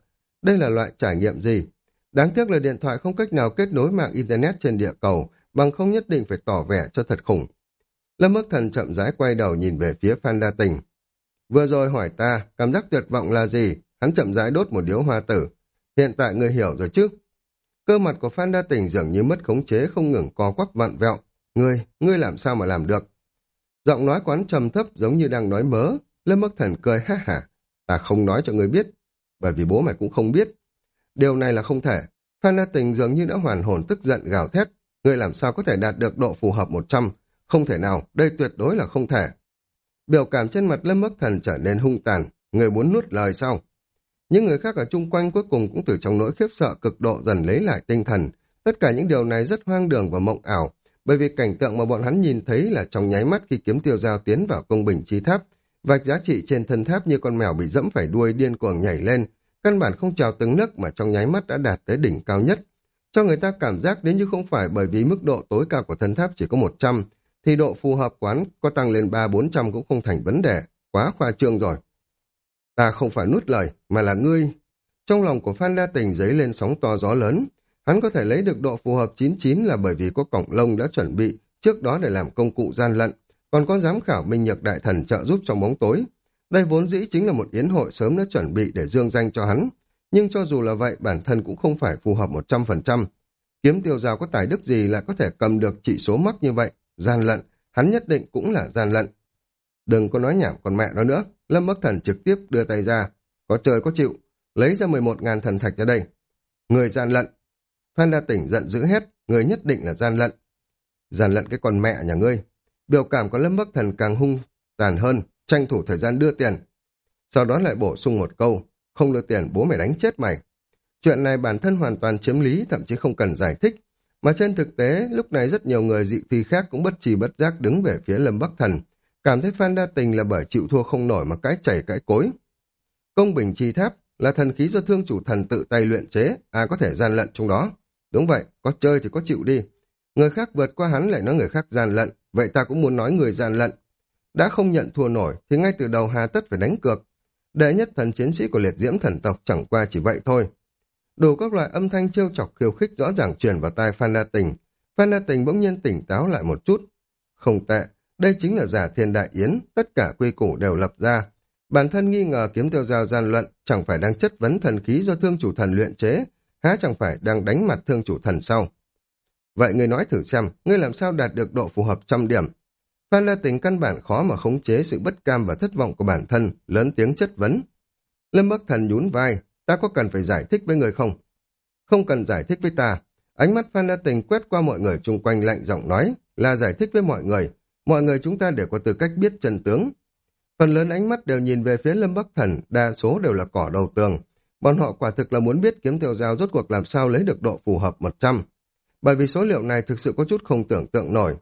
A: Đây là loại trải nghiệm gì? Đáng tiếc là điện thoại không cách nào kết nối mạng Internet trên địa cầu, bằng không nhất định phải tỏ vẻ cho thật khủng. Lâm Bắc Thần chậm rãi quay đầu nhìn về phía Phan Đa Tình. Vừa rồi hỏi ta, cảm giác tuyệt vọng là gì? Hắn chậm rãi đốt một điếu hoa tử. Hiện tại người hiểu rồi chứ? Cơ mặt của Phan Đa Tình dường như mất khống chế không ngừng co quắp vặn vẹo. Ngươi, ngươi làm sao mà làm được? Giọng nói quán trầm thấp giống như đang nói mớ. Lâm Bắc Thần cười ha hả. Ta không nói cho ngươi biết, bởi vì bố mày cũng không biết. Điều này là không thể. Phan Đa Tình dường như đã hoàn hồn tức giận gào thét. Ngươi làm sao có thể đạt được độ phù hợp một trăm? Không thể nào, đây tuyệt đối là không thể. Biểu cảm trên mặt Lâm Bắc Thần trở nên hung tàn. Người muốn nuốt lời sao? Những người khác ở chung quanh cuối cùng cũng từ trong nỗi khiếp sợ cực độ dần lấy lại tinh thần. Tất cả những điều này rất hoang đường và mộng ảo, bởi vì cảnh tượng mà bọn hắn nhìn thấy là trong nháy mắt khi kiếm tiêu dao tiến vào công bình chi tháp, vạch giá trị trên thân tháp như con mèo bị dẫm phải đuôi điên cuồng nhảy lên, căn bản không trào từng nấc mà trong nháy mắt đã đạt tới đỉnh cao nhất. Cho người ta cảm giác đến như không phải bởi vì mức độ tối cao của thân tháp chỉ có một trăm, thì độ phù hợp quán có tăng lên ba bốn trăm cũng không thành vấn đề, quá khoa trương rồi. Ta không phải nuốt lời, mà là ngươi. Trong lòng của Phan Đa Tình dấy lên sóng to gió lớn. Hắn có thể lấy được độ phù hợp chín mươi chín là bởi vì có cổng lông đã chuẩn bị trước đó để làm công cụ gian lận, còn có giám khảo Minh Nhật Đại Thần trợ giúp trong bóng tối. Đây vốn dĩ chính là một yến hội sớm đã chuẩn bị để dương danh cho hắn. Nhưng cho dù là vậy, bản thân cũng không phải phù hợp một trăm phần trăm. Kiếm tiêu giao có tài đức gì lại có thể cầm được chỉ số mắc như vậy? Gian lận, hắn nhất định cũng là gian lận. Đừng có nói nhảm con mẹ nó nữa. Lâm Bắc Thần trực tiếp đưa tay ra. Có chơi có chịu. Lấy ra mười một ngàn thần thạch ra đây. Người gian lận. Phan Đa Tỉnh giận dữ hét. Người nhất định là gian lận. Gian lận cái con mẹ nhà ngươi. Biểu cảm của Lâm Bắc Thần càng hung tàn hơn. Tranh thủ thời gian đưa tiền. Sau đó lại bổ sung một câu. Không đưa tiền bố mày đánh chết mày. Chuyện này bản thân hoàn toàn chiếm lý, thậm chí không cần giải thích. Mà trên thực tế, lúc này rất nhiều người dị phi khác cũng bất trì bất giác đứng về phía Lâm Bắc Thần, cảm thấy Phan Đa Tình là bởi chịu thua không nổi mà cái chảy cái cối. Công bình chi tháp là thần khí do thương chủ thần tự tay luyện chế, ai có thể gian lận trong đó. Đúng vậy, có chơi thì có chịu đi. Người khác vượt qua hắn lại nói người khác gian lận, vậy ta cũng muốn nói người gian lận. Đã không nhận thua nổi thì ngay từ đầu hà tất phải đánh cược. Đệ nhất thần chiến sĩ của liệt diễm thần tộc chẳng qua chỉ vậy thôi. Đủ các loại âm thanh trêu chọc khiêu khích rõ ràng truyền vào tai Phan Đa Tình. Phan Đa Tình bỗng nhiên tỉnh táo lại một chút. Không tệ, đây chính là giả thiên đại yến, tất cả quy củ đều lập ra. Bản thân nghi ngờ kiếm tiêu giao gian luận, chẳng phải đang chất vấn thần khí do thương chủ thần luyện chế, há chẳng phải đang đánh mặt thương chủ thần sau. Vậy ngươi nói thử xem, ngươi làm sao đạt được độ phù hợp trăm điểm? Phan Đa Tình căn bản khó mà khống chế sự bất cam và thất vọng của bản thân, lớn tiếng chất vấn. Lâm Bắc Thần nhún vai, ta có cần phải giải thích với người không? Không cần giải thích với ta. Ánh mắt Phan Đa Tình quét qua mọi người chung quanh lạnh giọng nói, là giải thích với mọi người. Mọi người chúng ta đều có tư cách biết chân tướng. Phần lớn ánh mắt đều nhìn về phía Lâm Bắc Thần, đa số đều là cỏ đầu tường. Bọn họ quả thực là muốn biết kiếm tiêu giao rốt cuộc làm sao lấy được độ phù hợp một trăm. Bởi vì số liệu này thực sự có chút không tưởng tượng nổi.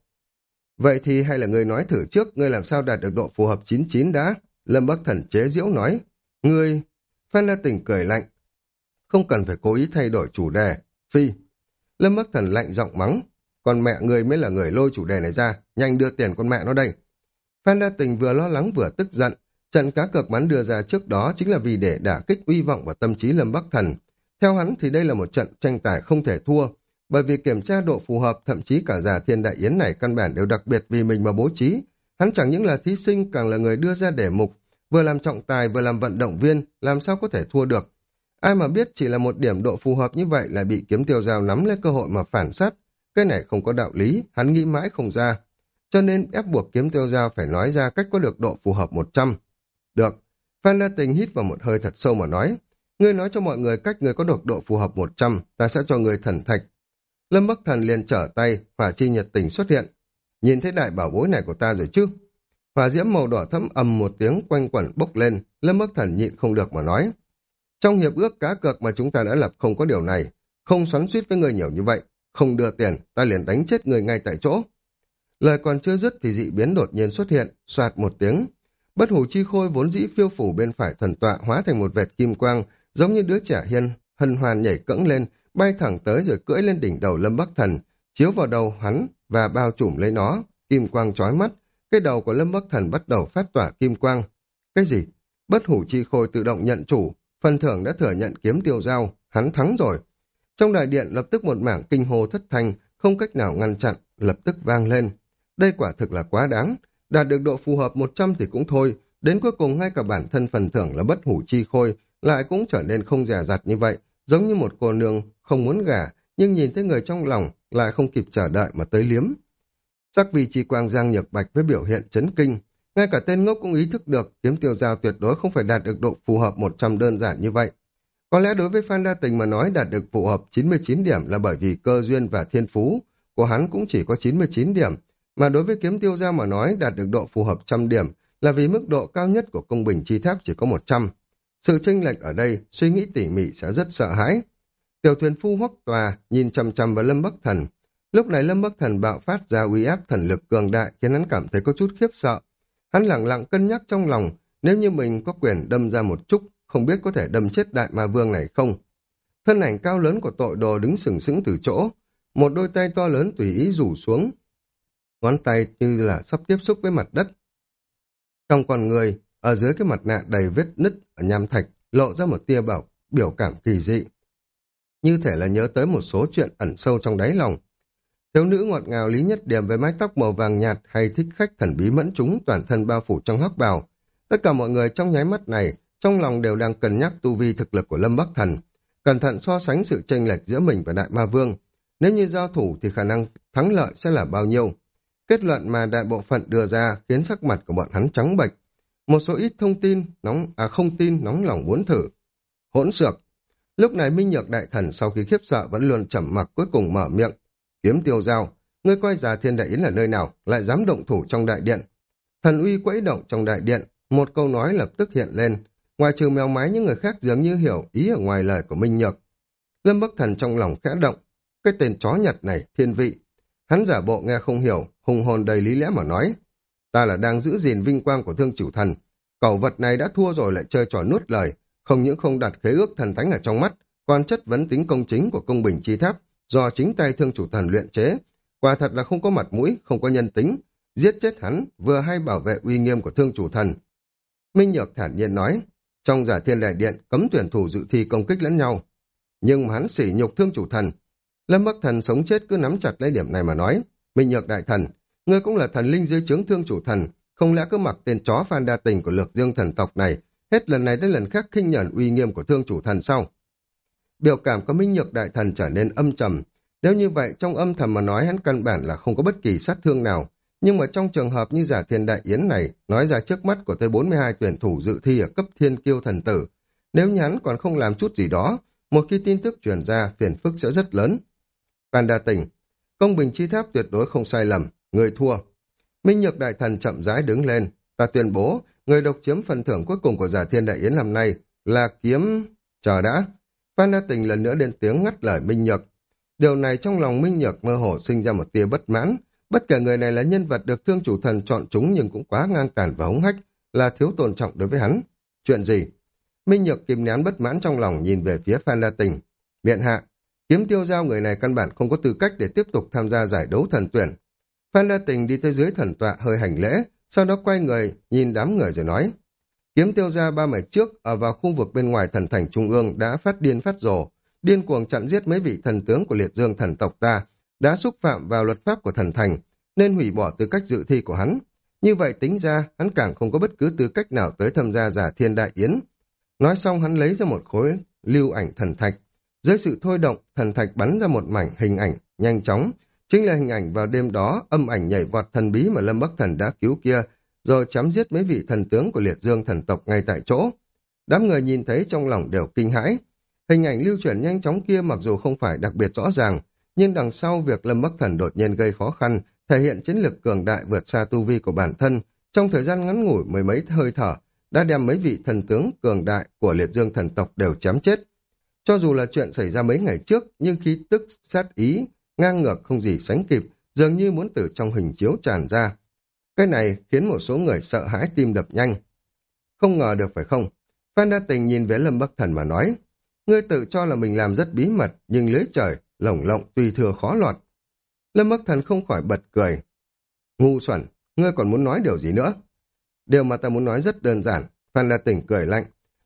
A: Vậy thì hay là ngươi nói thử trước, ngươi làm sao đạt được độ phù hợp chín mươi chín đã? Lâm Bắc Thần chế giễu nói. Ngươi... Phan Đa Tình cười lạnh. Không cần phải cố ý thay đổi chủ đề. Phi. Lâm Bắc Thần lạnh giọng mắng. Còn mẹ ngươi mới là người lôi chủ đề này ra. Nhanh đưa tiền con mẹ nó đây. Phan Đa Tình vừa lo lắng vừa tức giận. Trận cá cược bắn đưa ra trước đó chính là vì để đả kích uy vọng và tâm trí Lâm Bắc Thần. Theo hắn thì đây là một trận tranh tài không thể thua. Bởi vì kiểm tra độ phù hợp, thậm chí cả giả thiên đại yến này căn bản đều đặc biệt vì mình mà bố trí. Hắn chẳng những là thí sinh, càng là người đưa ra đề mục. Vừa làm trọng tài vừa làm vận động viên, làm sao có thể thua được. Ai mà biết chỉ là một điểm độ phù hợp như vậy lại bị kiếm tiêu giao nắm lấy cơ hội mà phản sát. Cái này không có đạo lý, hắn nghĩ mãi không ra. Cho nên ép buộc kiếm tiêu giao phải nói ra cách có được độ phù hợp một trăm. Được. Phan Đa Tình hít vào một hơi thật sâu mà nói. Ngươi nói cho mọi người cách ngươi có được độ phù hợp một trăm, ta sẽ cho ngươi thần thạch. Lâm Bắc Thần liền trở tay, hỏa chi nhiệt tình xuất hiện. Nhìn thấy đại bảo bối này của ta rồi chứ? Hỏa diễm màu đỏ thẫm ầm một tiếng quanh quẩn bốc lên, Lâm Bắc Thần nhịn không được mà nói. Trong hiệp ước cá cược mà chúng ta đã lập không có điều này, không xoắn xuýt với người nhiều như vậy, không đưa tiền, ta liền đánh chết người ngay tại chỗ. Lời còn chưa dứt thì dị biến đột nhiên xuất hiện, soạt một tiếng. Bất hủ chi khôi vốn dĩ phiêu phủ bên phải thần tọa hóa thành một vệt kim quang, giống như đứa trẻ hiên, hân hoan nhảy cẫng lên, bay thẳng tới rồi cưỡi lên đỉnh đầu Lâm Bắc Thần, chiếu vào đầu hắn và bao trùm lấy nó, kim quang chói mắt. Cái đầu của Lâm Bắc Thần bắt đầu phát tỏa kim quang. Cái gì? Bất hủ chi khôi tự động nhận chủ, phần thưởng đã thừa nhận kiếm tiêu giao, hắn thắng rồi. Trong đại điện lập tức một mảng kinh hô thất thanh, không cách nào ngăn chặn, lập tức vang lên. Đây quả thực là quá đáng, đạt được độ phù hợp một trăm thì cũng thôi, đến cuối cùng ngay cả bản thân phần thưởng là bất hủ chi khôi, lại cũng trở nên không dè dặt như vậy, giống như một cô nương không muốn gả, nhưng nhìn thấy người trong lòng lại không kịp chờ đợi mà tới liếm. Sắc vì chi quang Giang Nhược Bạch với biểu hiện chấn kinh, ngay cả tên ngốc cũng ý thức được kiếm tiêu giao tuyệt đối không phải đạt được độ phù hợp một trăm đơn giản như vậy. Có lẽ đối với Phan Đa Tình mà nói đạt được phù hợp chín mươi chín điểm là bởi vì cơ duyên và thiên phú của hắn cũng chỉ có chín mươi chín điểm, mà đối với kiếm tiêu giao mà nói đạt được độ phù hợp một trăm điểm là vì mức độ cao nhất của công bình chi tháp chỉ có một trăm. Sự chênh lệch ở đây, suy nghĩ tỉ mỉ sẽ rất sợ hãi. Tiểu thuyền phu Hoắc Tòa nhìn chằm chằm vào Lâm Bắc Thần. Lúc này Lâm Bắc Thần bạo phát ra uy áp thần lực cường đại khiến hắn cảm thấy có chút khiếp sợ. Hắn lặng lặng cân nhắc trong lòng, nếu như mình có quyền đâm ra một chút, không biết có thể đâm chết đại ma vương này không. Thân ảnh cao lớn của tội đồ đứng sừng sững từ chỗ, một đôi tay to lớn tùy ý rủ xuống, ngón tay như là sắp tiếp xúc với mặt đất. Trong con người, ở dưới cái mặt nạ đầy vết nứt ở nham thạch, lộ ra một tia bảo biểu cảm kỳ dị, như thể là nhớ tới một số chuyện ẩn sâu trong đáy lòng. Thiếu nữ ngọt ngào Lý Nhất Điểm với mái tóc màu vàng nhạt hay thích khách thần bí mẫn chúng toàn thân bao phủ trong hắc bào. Tất cả mọi người trong nháy mắt này, trong lòng đều đang cân nhắc tu vi thực lực của Lâm Bắc Thần, cẩn thận so sánh sự chênh lệch giữa mình và Đại Ma Vương. Nếu như giao thủ thì khả năng thắng lợi sẽ là bao nhiêu? Kết luận mà đại bộ phận đưa ra khiến sắc mặt của bọn hắn trắng bệch. Một số ít thông tin nóng à không tin nóng lòng muốn thử. Hỗn xược. Lúc này Minh Nhược Đại Thần sau khi khiếp sợ vẫn luôn trầm mặc cuối cùng mở miệng. Kiếm tiêu giao, ngươi coi Già Thiên Đại Yến là nơi nào, lại dám động thủ trong đại điện. Thần uy quẫy động trong đại điện, một câu nói lập tức hiện lên. Ngoài trừ mèo mái những người khác dường như hiểu ý ở ngoài lời của Minh Nhược. Lâm Bắc Thần trong lòng khẽ động. Cái tên chó Nhật này, thiên vị. Hắn giả bộ nghe không hiểu, hùng hồn đầy lý lẽ mà nói. Ta là đang giữ gìn vinh quang của Thương Chủ Thần. Cẩu vật này đã thua rồi lại chơi trò nuốt lời. Không những không đặt khế ước thần thánh ở trong mắt, còn chất vấn tính công chính của công bình chi tháp do chính tay Thương Chủ Thần luyện chế. Quả thật là không có mặt mũi, không có nhân tính. Giết chết hắn, vừa hay bảo vệ uy nghiêm của Thương Chủ Thần. Minh Nhược thản nhiên nói, trong Giả Thiên Đại Điện cấm tuyển thủ dự thi công kích lẫn nhau. Nhưng mà hắn sỉ nhục Thương Chủ Thần. Lâm Bắc Thần sống chết cứ nắm chặt lấy điểm này mà nói, Minh Nhược Đại Thần, ngươi cũng là thần linh dưới trướng Thương Chủ Thần, không lẽ cứ mặc tên chó Phan Đa Tình của Lược Dương thần tộc này, hết lần này đến lần khác khinh nhẫn uy nghiêm của Thương Chủ Thần sao? Biểu cảm của Minh Nhược Đại Thần trở nên âm trầm. Nếu như vậy, trong âm thầm mà nói hắn căn bản là không có bất kỳ sát thương nào. Nhưng mà trong trường hợp như Giả Thiên Đại Yến này, nói ra trước mắt của tới bốn mươi hai tuyển thủ dự thi ở cấp Thiên Kiêu Thần Tử, nếu như hắn còn không làm chút gì đó, một khi tin tức truyền ra, phiền phức sẽ rất lớn. Phan Đa Tình, công bình chi tháp tuyệt đối không sai lầm, người thua. Minh Nhược Đại Thần chậm rãi đứng lên, ta tuyên bố, người độc chiếm phần thưởng cuối cùng của Giả Thiên Đại Yến năm nay là kiếm... Chờ đã. Phan Đa Tình lần nữa lên tiếng ngắt lời Minh Nhược. Điều này trong lòng Minh Nhược mơ hồ sinh ra một tia bất mãn. Bất kể người này là nhân vật được Thương Chủ Thần chọn chúng nhưng cũng quá ngang tàn và hống hách, là thiếu tôn trọng đối với hắn. Chuyện gì? Minh Nhược kìm nén bất mãn trong lòng nhìn về phía Phan Đa Tình. Miện hạ, kiếm tiêu giao người này căn bản không có tư cách để tiếp tục tham gia giải đấu thần tuyển. Phan Đa Tình đi tới dưới thần tọa hơi hành lễ, sau đó quay người, nhìn đám người rồi nói. Kiếm tiêu gia ba ngày trước, ở vào khu vực bên ngoài thần thành trung ương đã phát điên phát rồ, điên cuồng chặn giết mấy vị thần tướng của liệt dương thần tộc ta, đã xúc phạm vào luật pháp của thần thành, nên hủy bỏ tư cách dự thi của hắn. Như vậy tính ra, hắn càng không có bất cứ tư cách nào tới tham gia Giả Thiên Đại Yến. Nói xong hắn lấy ra một khối lưu ảnh thần thạch. Dưới sự thôi động, thần thạch bắn ra một mảnh hình ảnh, nhanh chóng. Chính là hình ảnh vào đêm đó, âm ảnh nhảy vọt thần bí mà Lâm Bắc Thần đã cứu kia, rồi chém giết mấy vị thần tướng của liệt dương thần tộc ngay tại chỗ. Đám người nhìn thấy trong lòng đều kinh hãi. Hình ảnh lưu chuyển nhanh chóng kia mặc dù không phải đặc biệt rõ ràng, nhưng đằng sau việc Lâm Bắc Thần đột nhiên gây khó khăn, thể hiện chiến lực cường đại vượt xa tu vi của bản thân, trong thời gian ngắn ngủi mười mấy hơi thở, đã đem mấy vị thần tướng cường đại của liệt dương thần tộc đều chém chết. Cho dù là chuyện xảy ra mấy ngày trước, nhưng khí tức sát ý, ngang ngược không gì sánh kịp, dường như muốn từ trong hình chiếu tràn ra. Cái này khiến một số người sợ hãi tim đập nhanh. Không ngờ được phải không? Phan Đa Tình nhìn về Lâm Bắc Thần mà nói, ngươi tự cho là mình làm rất bí mật, nhưng lưới trời, lồng lộng tùy thừa khó lọt. Lâm Bắc Thần không khỏi bật cười. Ngu xuẩn, ngươi còn muốn nói điều gì nữa? Điều mà ta muốn nói rất đơn giản. Phan Đa Tình cười lạnh.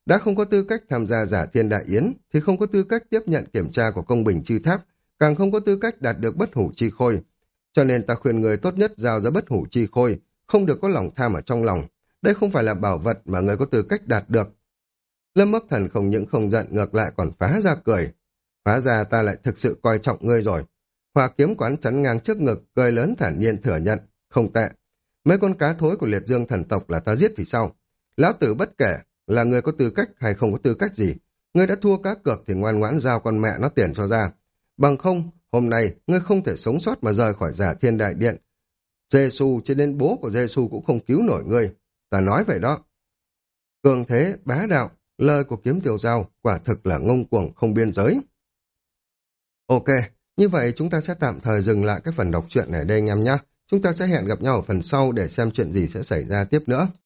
A: Đã không có tư cách tham gia giả thiên đại yến, thì không có tư cách tiếp nhận kiểm tra của công bình chư tháp, càng không có tư cách đạt được bất hủ chi khôi. Cho nên ta khuyên người tốt nhất giao ra bất hủ chi khôi, không được có lòng tham ở trong lòng. Đây không phải là bảo vật mà người có tư cách đạt được. Lâm Bắc Thần không những không giận, ngược lại còn phá ra cười. Hóa ra ta lại thực sự coi trọng ngươi rồi. Hỏa kiếm quán chắn ngang trước ngực, cười lớn thản nhiên thừa nhận. Không tệ. Mấy con cá thối của liệt dương thần tộc là ta giết thì sao? Lão tử bất kể là người có tư cách hay không có tư cách gì. Ngươi đã thua cá cược thì ngoan ngoãn giao con mẹ nó tiền cho ra. Bằng không, hôm nay ngươi không thể sống sót mà rời khỏi giả thiên đại điện. Giê-xu cho nên bố của Giê-xu cũng không cứu nổi ngươi. Ta nói vậy đó. Cường thế, bá đạo, lời của kiếm tiêu giao quả thực là ngông cuồng không biên giới. Ok, như vậy chúng ta sẽ tạm thời dừng lại cái phần đọc truyện này đây anh em nhé. Chúng ta sẽ hẹn gặp nhau ở phần sau để xem chuyện gì sẽ xảy ra tiếp nữa.